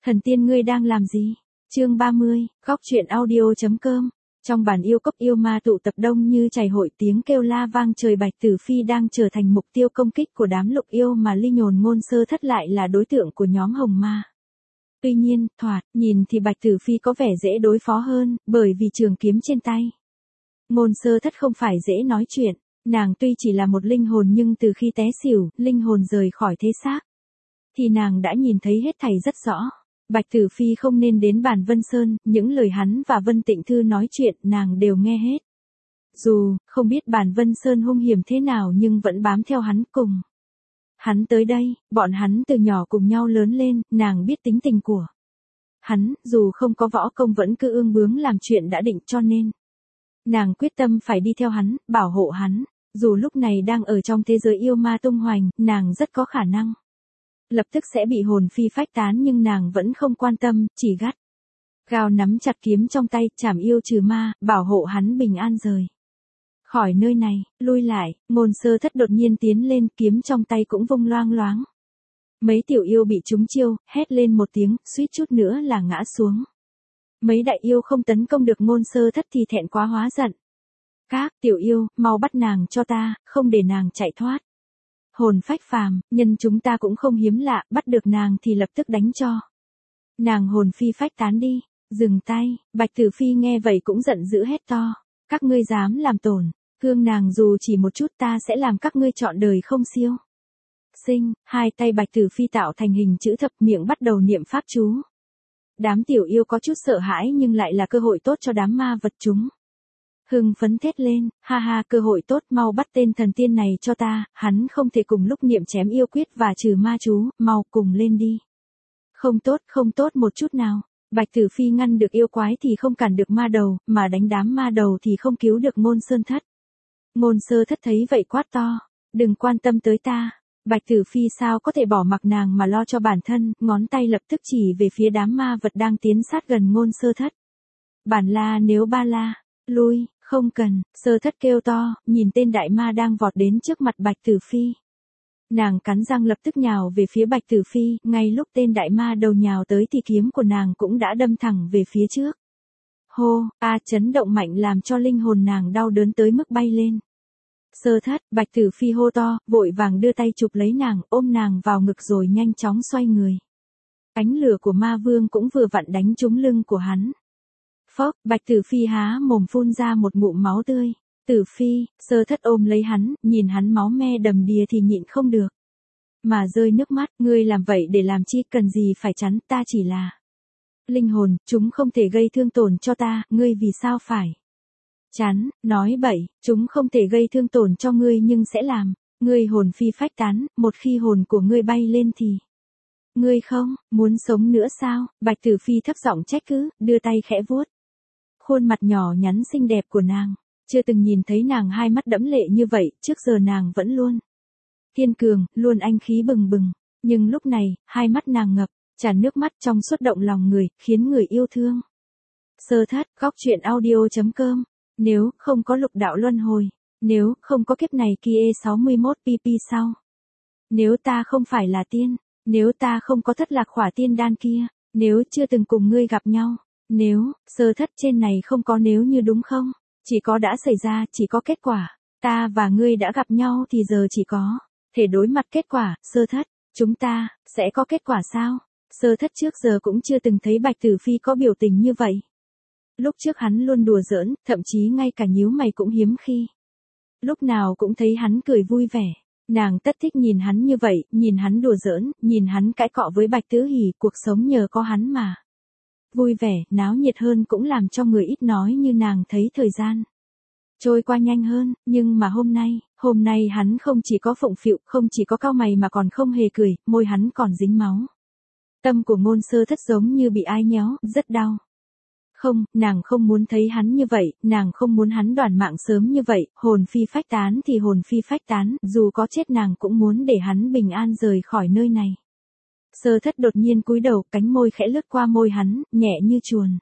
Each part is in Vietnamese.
Thần tiên ngươi đang làm gì? Chương 30, góc truyện audio.com. Trong bản yêu cốc yêu ma tụ tập đông như chảy hội, tiếng kêu la vang trời. Bạch Tử Phi đang trở thành mục tiêu công kích của đám lục yêu mà Ly Nhồn Ngôn Sơ Thất lại là đối tượng của nhóm hồng ma. Tuy nhiên, thoạt nhìn thì Bạch Tử Phi có vẻ dễ đối phó hơn, bởi vì trường kiếm trên tay. Ngôn Sơ Thất không phải dễ nói chuyện, nàng tuy chỉ là một linh hồn nhưng từ khi té xỉu, linh hồn rời khỏi thế xác, thì nàng đã nhìn thấy hết thảy rất rõ. Bạch Tử Phi không nên đến Bản Vân Sơn, những lời hắn và Vân Tịnh Thư nói chuyện nàng đều nghe hết. Dù không biết Bản Vân Sơn hung hiểm thế nào nhưng vẫn bám theo hắn cùng. Hắn tới đây, bọn hắn từ nhỏ cùng nhau lớn lên, nàng biết tính tình của hắn, dù không có võ công vẫn cứ ương bướng làm chuyện đã định, cho nên nàng quyết tâm phải đi theo hắn, bảo hộ hắn. Dù lúc này đang ở trong thế giới yêu ma tung hoành, nàng rất có khả năng lập tức sẽ bị hồn phi phách tán, nhưng nàng vẫn không quan tâm, chỉ gắt gao nắm chặt kiếm trong tay, trảm yêu trừ ma, bảo hộ hắn bình an rời khỏi nơi này. Lui lại, Ngôn Sơ Thất đột nhiên tiến lên, kiếm trong tay cũng vung loang loáng. Mấy tiểu yêu bị trúng chiêu, hét lên một tiếng, suýt chút nữa là ngã xuống. Mấy đại yêu không tấn công được Ngôn Sơ Thất thì thẹn quá hóa giận. Các tiểu yêu, mau bắt nàng cho ta, không để nàng chạy thoát. Hồn phách phàm, nhân chúng ta cũng không hiếm lạ, bắt được nàng thì lập tức đánh cho nàng hồn phi phách tán đi. Dừng tay. Bạch Tử Phi nghe vậy cũng giận dữ hét to. Các ngươi dám làm tổn thương nàng dù chỉ một chút, ta sẽ làm các ngươi trọn đời không siêu sinh. Hai tay Bạch Tử Phi tạo thành hình chữ thập, miệng bắt đầu niệm pháp chú. Đám tiểu yêu có chút sợ hãi nhưng lại là cơ hội tốt cho đám ma vật chúng. Hưng phấn thét lên, ha ha, cơ hội tốt, mau bắt tên thần tiên này cho ta, hắn không thể cùng lúc niệm chém yêu quyết và trừ ma chú, mau cùng lên đi. Không tốt một chút nào. Bạch Tử Phi ngăn được yêu quái thì không cản được ma đầu, mà đánh đám ma đầu thì không cứu được Ngôn Sơn Thất. Ngôn Sơ Thất thấy vậy quát to, đừng quan tâm tới ta. Bạch Tử Phi sao có thể bỏ mặc nàng mà lo cho bản thân, ngón tay lập tức chỉ về phía đám ma vật đang tiến sát gần Ngôn Sơ Thất. Bản la nếu ba la, lui. Không cần. Sơ Thất kêu to, nhìn tên đại ma đang vọt đến trước mặt Bạch Tử Phi. Nàng cắn răng lập tức nhào về phía Bạch Tử Phi, ngay lúc tên đại ma đầu nhào tới thì kiếm của nàng cũng đã đâm thẳng về phía trước. Hô, chấn động mạnh làm cho linh hồn nàng đau đớn tới mức bay lên. Sơ Thất, Bạch Tử Phi hô to, vội vàng đưa tay chụp lấy nàng, ôm nàng vào ngực rồi nhanh chóng xoay người. Ánh lửa của ma vương cũng vừa vặn đánh trúng lưng của hắn. Phốc, Bạch Tử Phi há mồm phun ra một ngụm máu tươi. Tử Phi, Sơ Thất ôm lấy hắn, nhìn hắn máu me đầm đìa thì nhịn không được mà rơi nước mắt. Ngươi làm vậy để làm chi, cần gì phải chắn, ta chỉ là linh hồn, chúng không thể gây thương tổn cho ta, ngươi vì sao phải chắn? Nói bậy, chúng không thể gây thương tổn cho ngươi nhưng sẽ làm ngươi hồn phi phách tán, một khi hồn của ngươi bay lên thì ngươi không muốn sống nữa sao? Bạch Tử Phi thấp giọng trách cứ, đưa tay khẽ vuốt khuôn mặt nhỏ nhắn xinh đẹp của nàng. Chưa từng nhìn thấy nàng hai mắt đẫm lệ như vậy, trước giờ nàng vẫn luôn kiên cường, luôn anh khí bừng bừng. Nhưng lúc này, hai mắt nàng ngập tràn nước mắt trong suốt động lòng người, khiến người yêu thương. Sơ Thất, góc truyện audio.com. Nếu không có lục đạo luân hồi, nếu không có kiếp này kia 61 pp sau, nếu ta không phải là tiên, nếu ta không có thất lạc khỏa tiên đan kia, nếu chưa từng cùng ngươi gặp nhau, nếu, Sơ Thất, trên này không có nếu như đúng không? Chỉ có đã xảy ra, chỉ có kết quả. Ta và ngươi đã gặp nhau thì giờ chỉ có thể đối mặt kết quả. Sơ Thất, chúng ta sẽ có kết quả sao? Sơ Thất trước giờ cũng chưa từng thấy Bạch Tử Phi có biểu tình như vậy. Lúc trước hắn luôn đùa giỡn, thậm chí ngay cả nhíu mày cũng hiếm khi. Lúc nào cũng thấy hắn cười vui vẻ. Nàng tất thích nhìn hắn như vậy, nhìn hắn đùa giỡn, nhìn hắn cãi cọ với Bạch Tứ Hỉ, cuộc sống nhờ có hắn mà vui vẻ, náo nhiệt hơn, cũng làm cho người ít nói như nàng thấy thời gian trôi qua nhanh hơn. Nhưng mà hôm nay hắn không chỉ có phụng phịu, không chỉ có cau mày mà còn không hề cười, môi hắn còn dính máu. Tâm của Ngôn Sơ Thất giống như bị ai nhéo, rất đau. Không, nàng không muốn thấy hắn như vậy, nàng không muốn hắn đoản mạng sớm như vậy, hồn phi phách tán thì hồn phi phách tán, dù có chết nàng cũng muốn để hắn bình an rời khỏi nơi này. Sơ Thất đột nhiên cúi đầu, cánh môi khẽ lướt qua môi hắn, nhẹ như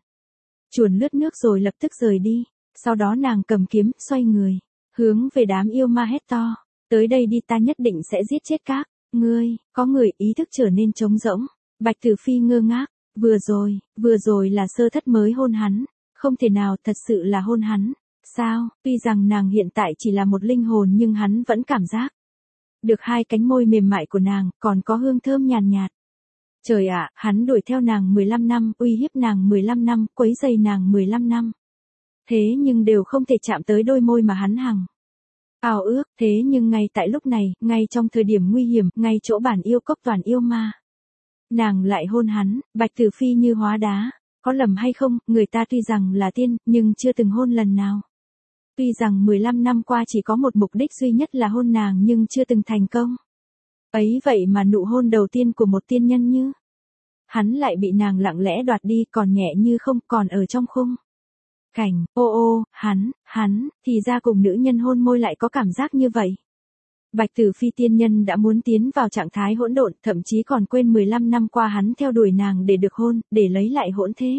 chuồn lướt nước rồi lập tức rời đi. Sau đó nàng cầm kiếm, xoay người, hướng về đám yêu ma hét to, tới đây đi, ta nhất định sẽ giết chết các ngươi. Có người, ý thức trở nên trống rỗng. Bạch Tử Phi ngơ ngác, Vừa rồi là Sơ Thất mới hôn hắn, không thể nào thật sự là hôn hắn. Sao, tuy rằng nàng hiện tại chỉ là một linh hồn nhưng hắn vẫn cảm giác được hai cánh môi mềm mại của nàng, còn có hương thơm nhàn nhạt. Trời ạ, hắn đuổi theo nàng 15 năm, uy hiếp nàng 15 năm, quấy rầy nàng 15 năm. Thế nhưng đều không thể chạm tới đôi môi mà hắn hằng ao ước, thế nhưng ngay tại lúc này, ngay trong thời điểm nguy hiểm, ngay chỗ bản yêu cốc toàn yêu ma. Nàng lại hôn hắn, Bạch Tử Phi như hóa đá, có lầm hay không, người ta tuy rằng là tiên, nhưng chưa từng hôn lần nào. Tuy rằng 15 năm qua chỉ có một mục đích duy nhất là hôn nàng nhưng chưa từng thành công. Ấy vậy mà nụ hôn đầu tiên của một tiên nhân như hắn lại bị nàng lặng lẽ đoạt đi, còn nhẹ như không, còn ở trong khung cảnh, hắn, thì ra cùng nữ nhân hôn môi lại có cảm giác như vậy. Bạch Tử Phi tiên nhân đã muốn tiến vào trạng thái hỗn độn, thậm chí còn quên 15 năm qua hắn theo đuổi nàng để được hôn, để lấy lại hỗn thế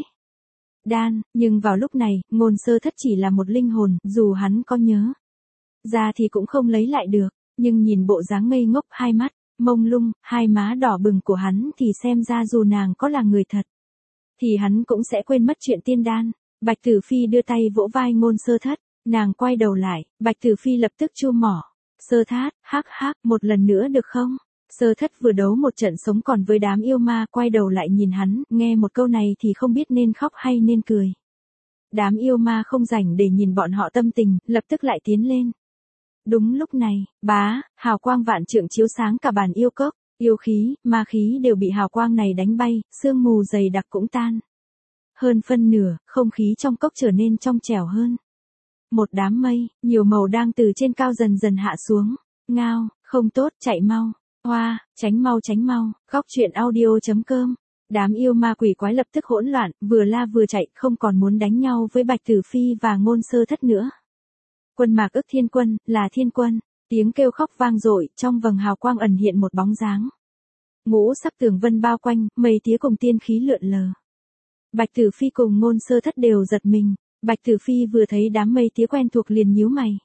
đan, nhưng vào lúc này, Ngôn Sơ Thất chỉ là một linh hồn, dù hắn có nhớ ra thì cũng không lấy lại được, nhưng nhìn bộ dáng ngây ngốc, hai mắt mông lung, hai má đỏ bừng của hắn thì xem ra dù nàng có là người thật thì hắn cũng sẽ quên mất chuyện tiên đan. Bạch Tử Phi đưa tay vỗ vai Ngôn Sơ Thất, nàng quay đầu lại, Bạch Tử Phi lập tức chu mỏ. Sơ Thát, hắc, một lần nữa được không? Sơ Thất vừa đấu một trận sống còn với đám yêu ma, quay đầu lại nhìn hắn, nghe một câu này thì không biết nên khóc hay nên cười. Đám yêu ma không rảnh để nhìn bọn họ tâm tình, lập tức lại tiến lên. Đúng lúc này, hào quang vạn trượng chiếu sáng cả bản yêu cốc, yêu khí, ma khí đều bị hào quang này đánh bay, sương mù dày đặc cũng tan. Hơn phân nửa, không khí trong cốc trở nên trong trẻo hơn. Một đám mây, nhiều màu đang từ trên cao dần dần hạ xuống. Ngao, không tốt, chạy mau. Hoa, tránh mau. Góc truyện audio.com. Đám yêu ma quỷ quái lập tức hỗn loạn, vừa la vừa chạy, không còn muốn đánh nhau với Bạch Tử Phi và Ngôn Sơ Thất nữa. Quân Mạc Ức Thiên Quân, là Thiên Quân. Tiếng kêu khóc vang dội, trong vầng hào quang ẩn hiện một bóng dáng. Ngũ sắc tường vân bao quanh, mây tía cùng tiên khí lượn lờ. Bạch Tử Phi cùng Ngôn Sơ Thất đều giật mình. Bạch Tử Phi vừa thấy đám mây tía quen thuộc liền nhíu mày.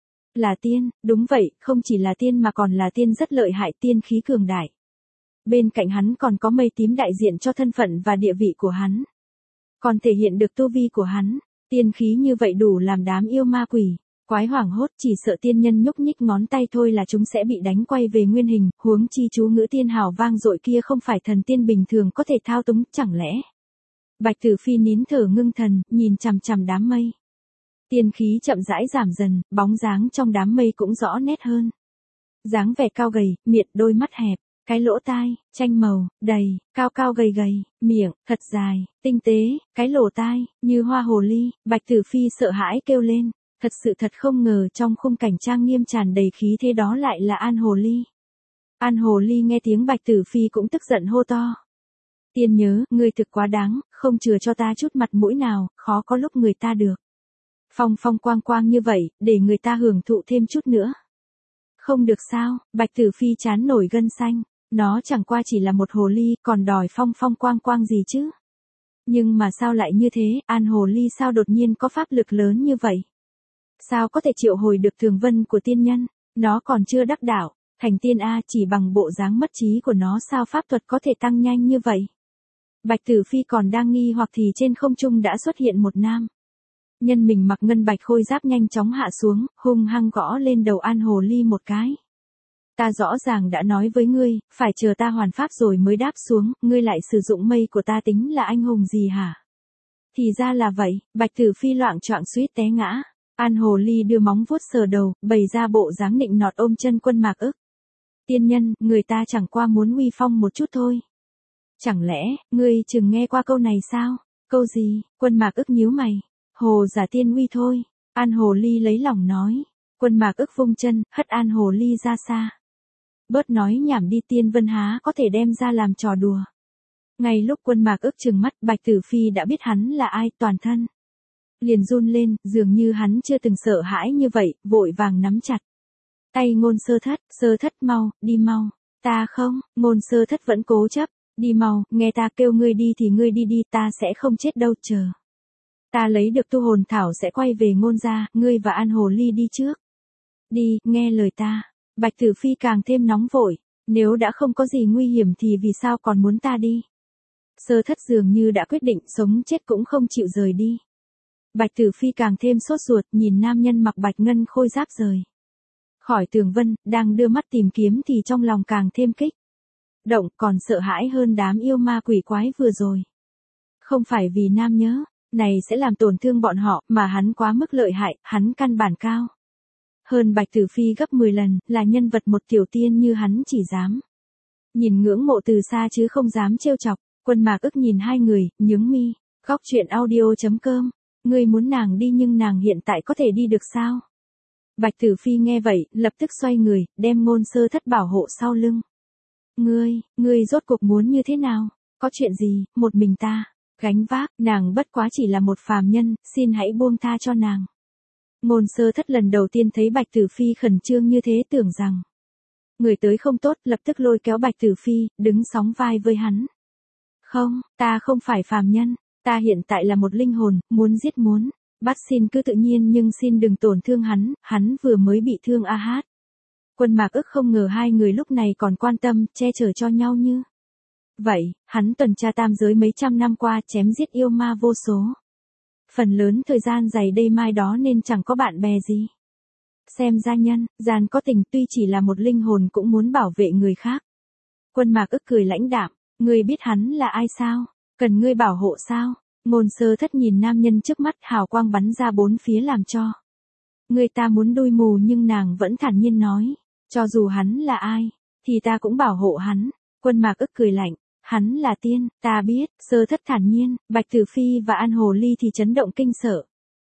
Là tiên, đúng vậy, không chỉ là tiên mà còn là tiên rất lợi hại, tiên khí cường đại. Bên cạnh hắn còn có mây tím đại diện cho thân phận và địa vị của hắn. Còn thể hiện được tu vi của hắn, tiên khí như vậy đủ làm đám yêu ma quỷ quái hoảng hốt, chỉ sợ tiên nhân nhúc nhích ngón tay thôi là chúng sẽ bị đánh quay về nguyên hình, huống chi chú ngữ tiên hào vang dội kia không phải thần tiên bình thường có thể thao túng, chẳng lẽ. Bạch Tử Phi nín thở ngưng thần, nhìn chằm chằm đám mây. Tiên khí chậm rãi giảm dần, bóng dáng trong đám mây cũng rõ nét hơn. Dáng vẻ cao gầy, miệng, đôi mắt hẹp, cái lỗ tai, chanh màu, đầy, cao gầy, miệng, thật dài, tinh tế, cái lỗ tai, như hoa hồ ly. Bạch Tử Phi sợ hãi kêu lên, thật không ngờ trong khung cảnh trang nghiêm tràn đầy khí thế đó lại là An Hồ Ly. An Hồ Ly nghe tiếng Bạch Tử Phi cũng tức giận hô to. Tiên nhớ, ngươi thực quá đáng, không chừa cho ta chút mặt mũi nào, khó có lúc người ta được. Phong quang như vậy, để người ta hưởng thụ thêm chút nữa. Không được sao, Bạch Tử Phi chán nổi gân xanh, nó chẳng qua chỉ là một hồ ly, còn đòi phong quang gì chứ. Nhưng mà sao lại như thế, An Hồ Ly sao đột nhiên có pháp lực lớn như vậy? Sao có thể triệu hồi được thường vân của tiên nhân, nó còn chưa đắc đạo, thành tiên A, chỉ bằng bộ dáng mất trí của nó sao pháp thuật có thể tăng nhanh như vậy? Bạch Tử Phi còn đang nghi hoặc thì trên không trung đã xuất hiện một nam nhân mình mặc ngân bạch khôi giáp nhanh chóng hạ xuống, hung hăng gõ lên đầu An Hồ Ly một cái. Ta rõ ràng đã nói với ngươi, phải chờ ta hoàn pháp rồi mới đáp xuống, ngươi lại sử dụng mây của ta tính là anh hùng gì hả? Thì ra là vậy, Bạch Tử Phi loạng choạng suýt té ngã. An Hồ Ly đưa móng vuốt sờ đầu, bày ra bộ dáng nịnh nọt ôm chân Quân Mạc Ức. Tiên nhân, người ta chẳng qua muốn uy phong một chút thôi. Chẳng lẽ, ngươi chừng nghe qua câu này sao? Câu gì? Quân Mạc Ức nhíu mày. Hồ giả tiên uy thôi. An Hồ Ly lấy lòng nói. Quân Mạc Ức vung chân, hất An Hồ Ly ra xa. Bớt nói nhảm đi, tiên vân há có thể đem ra làm trò đùa. Ngay lúc Quân Mạc Ức trừng mắt, Bạch Tử Phi đã biết hắn là ai, toàn thân liền run lên, dường như hắn chưa từng sợ hãi như vậy, vội vàng nắm chặt tay Ngôn Sơ Thất mau, đi mau. Ta không, Ngôn Sơ Thất vẫn cố chấp, đi mau, nghe ta kêu ngươi đi thì ngươi đi, ta sẽ không chết đâu, chờ. Ta lấy được tu hồn thảo sẽ quay về Ngôn gia, ngươi và An Hồ Ly đi trước. Đi, nghe lời ta. Bạch Tử Phi càng thêm nóng vội, nếu đã không có gì nguy hiểm thì vì sao còn muốn ta đi? Sơ thất dường như đã quyết định sống chết cũng không chịu rời đi. Bạch Tử Phi càng thêm sốt ruột nhìn nam nhân mặc bạch ngân khôi giáp rời khỏi tường vân, đang đưa mắt tìm kiếm thì trong lòng càng thêm kích động, còn sợ hãi hơn đám yêu ma quỷ quái vừa rồi. Không phải vì nam nhớ này sẽ làm tổn thương bọn họ, mà hắn quá mức lợi hại, hắn căn bản cao hơn Bạch Tử Phi gấp 10 lần, là nhân vật một tiểu tiên như hắn chỉ dám nhìn ngưỡng mộ từ xa chứ không dám trêu chọc. Quân Mạc Ức nhìn hai người, nhướng mi. Góc truyện audio.com. Ngươi muốn nàng đi nhưng nàng hiện tại có thể đi được sao? Bạch Tử Phi nghe vậy, lập tức xoay người, đem Ngôn Sơ Thất bảo hộ sau lưng. Ngươi rốt cuộc muốn như thế nào? Có chuyện gì, một mình ta gánh vác, nàng bất quá chỉ là một phàm nhân, xin hãy buông tha cho nàng. Ngôn Sơ Thất lần đầu tiên thấy Bạch Tử Phi khẩn trương như thế tưởng rằng người tới không tốt, lập tức lôi kéo Bạch Tử Phi, đứng sóng vai với hắn. Không, ta không phải phàm nhân, ta hiện tại là một linh hồn, muốn giết muốn bắt xin cứ tự nhiên nhưng xin đừng tổn thương hắn vừa mới bị thương a hát. Quân Mạc Ức không ngờ hai người lúc này còn quan tâm, che chở cho nhau như vậy, hắn tuần tra tam giới mấy trăm năm qua chém giết yêu ma vô số. Phần lớn thời gian dày đây mai đó nên chẳng có bạn bè gì. Xem ra nhân gian có tình, tuy chỉ là một linh hồn cũng muốn bảo vệ người khác. Quân Mạc Ức cười lãnh đạm, ngươi biết hắn là ai sao? Cần ngươi bảo hộ sao? Ngôn Sơ Thất nhìn nam nhân trước mắt, hào quang bắn ra bốn phía làm cho người ta muốn đuôi mù, nhưng nàng vẫn thản nhiên nói, cho dù hắn là ai thì ta cũng bảo hộ hắn. Quân Mạc Ức cười lạnh, hắn là tiên, ta biết. Sơ Thất thản nhiên. Bạch Tử Phi và An Hồ Ly thì chấn động kinh sợ.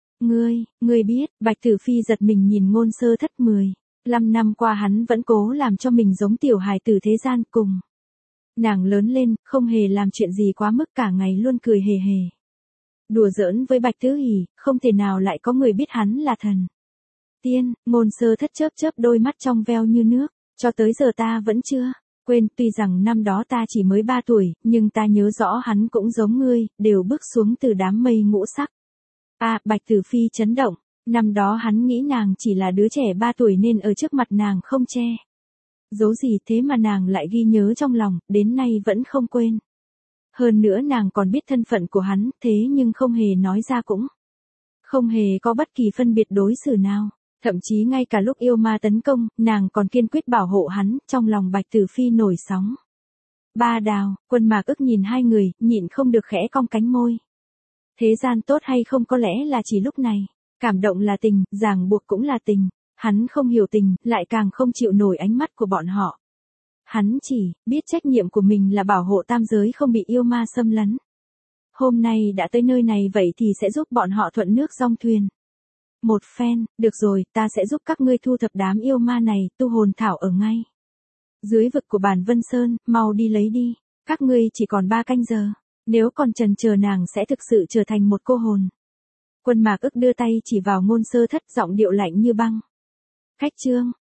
Ngươi biết. Bạch Tử Phi giật mình nhìn Ngôn Sơ Thất. 15 năm qua hắn vẫn cố làm cho mình giống tiểu hài tử thế gian, cùng nàng lớn lên, không hề làm chuyện gì quá mức, cả ngày luôn cười hề hề đùa giỡn với Bạch Tứ Hỷ, không thể nào lại có người biết hắn là thần tiên. Ngôn Sơ Thất chớp chớp đôi mắt trong veo như nước, cho tới giờ ta vẫn chưa quên, tuy rằng năm đó ta chỉ mới 3 tuổi, nhưng ta nhớ rõ hắn cũng giống ngươi, đều bước xuống từ đám mây ngũ sắc. Bạch Tử Phi chấn động, năm đó hắn nghĩ nàng chỉ là đứa trẻ 3 tuổi nên ở trước mặt nàng không che giấu gì, thế mà nàng lại ghi nhớ trong lòng, đến nay vẫn không quên. Hơn nữa nàng còn biết thân phận của hắn, thế nhưng không hề nói ra, cũng không hề có bất kỳ phân biệt đối xử nào. Thậm chí ngay cả lúc yêu ma tấn công, nàng còn kiên quyết bảo hộ hắn. Trong lòng Bạch Tử Phi nổi sóng ba đào. Quân Mạc Ức nhìn hai người, nhịn không được khẽ cong cánh môi. Thế gian tốt hay không có lẽ là chỉ lúc này. Cảm động là tình, ràng buộc cũng là tình. Hắn không hiểu tình, lại càng không chịu nổi ánh mắt của bọn họ. Hắn chỉ biết trách nhiệm của mình là bảo hộ tam giới không bị yêu ma xâm lấn. Hôm nay đã tới nơi này vậy thì sẽ giúp bọn họ thuận nước dong thuyền một phen. Được rồi, ta sẽ giúp các ngươi thu thập đám yêu ma này. Tu hồn thảo ở ngay dưới vực của Bản Vân Sơn, mau đi lấy đi. Các ngươi chỉ còn 3 canh giờ. Nếu còn chần chờ nàng sẽ thực sự trở thành một cô hồn. Quân Mạc Ức đưa tay chỉ vào Ngôn Sơ Thất, giọng điệu lạnh như băng. Khách trương,